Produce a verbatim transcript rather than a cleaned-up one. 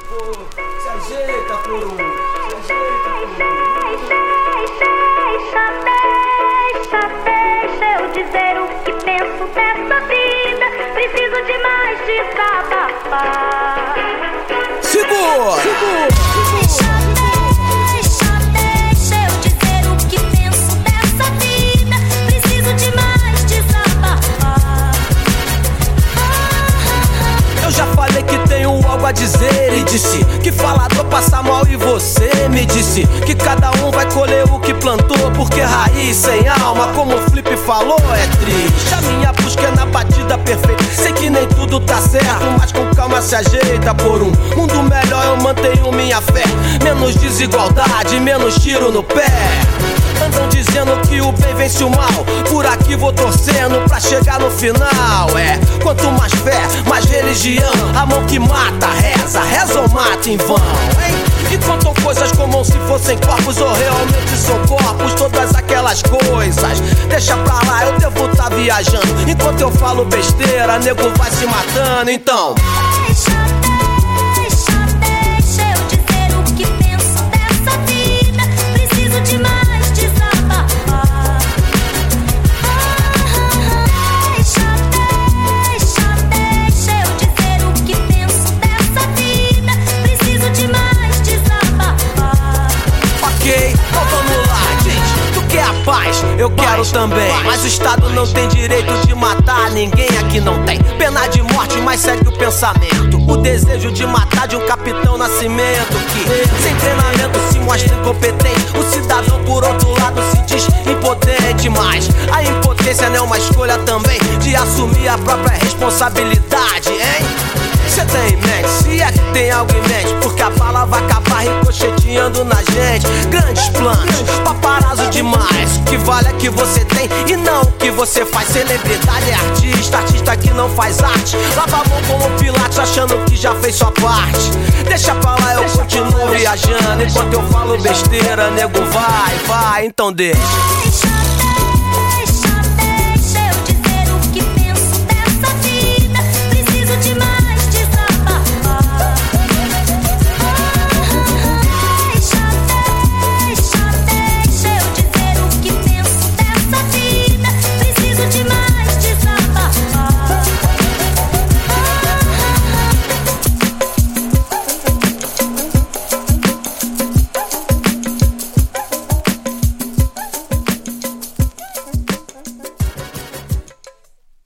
Pô, se ajeita por um, se ajeita por um. Deixa, deixa, deixa eu dizer o que penso dessa vida. Preciso de mais desabafar. Segura! Segura! Deixa, deixa, deixa eu dizer o que penso dessa vida. Preciso de mais desabafar. Eu já falei que tenho algo a dizer e disse que falador passa mal e você me disse que cada um vai colher o que plantou, porque raiz sem alma, como o Flip falou, é triste. A minha busca é na batida perfeita. Sei que nem tudo tá certo, mas com calma se ajeita por um mundo melhor. Eu mantenho minha fé, menos desigualdade, menos tiro no pé. Andam dizendo que o bem vence o mal, por aqui vou torcendo pra chegar no final. É, quanto mais fé, mais religião. A mão que mata, reza, reza ou mata em vão, hein? E contam coisas como se fossem corpos ou realmente são corpos, todas aquelas coisas. Deixa pra lá, eu devo tá viajando. Enquanto eu falo besteira, nego vai se matando, então Deixa, deixa, deixa eu dizer o que penso dessa vida. Preciso de mais desabafar. Deixa, deixa, deixa eu dizer o que penso dessa vida. Preciso de mais desabafar. ok, então vamos lá, gente. Tu quer a paz? Eu quero também. Mas o Estado não tem direito de matar ninguém, aqui não tem pena de morte, mas segue o pensamento. O desejo de matar de um capitão Nascimento que, sem treinamento, se mostra incompetente. O cidadão, por outro lado, se diz impotente. Mas a impotência não é uma escolha também de assumir a própria responsabilidade, hein? Cê tem em mente, se é que tem algo em mente, porque a bala vai acabar ricocheteando na gente. Grandes planos, paparazzo demais. O que vale é que você tem e não o que você faz. Celebridade é artista, artista que não faz arte. Lava a mão como Pilates achando que já fez sua parte. Deixa pra lá, eu continuo viajando. Enquanto eu falo besteira, nego vai, vai, então deixa. Deixa,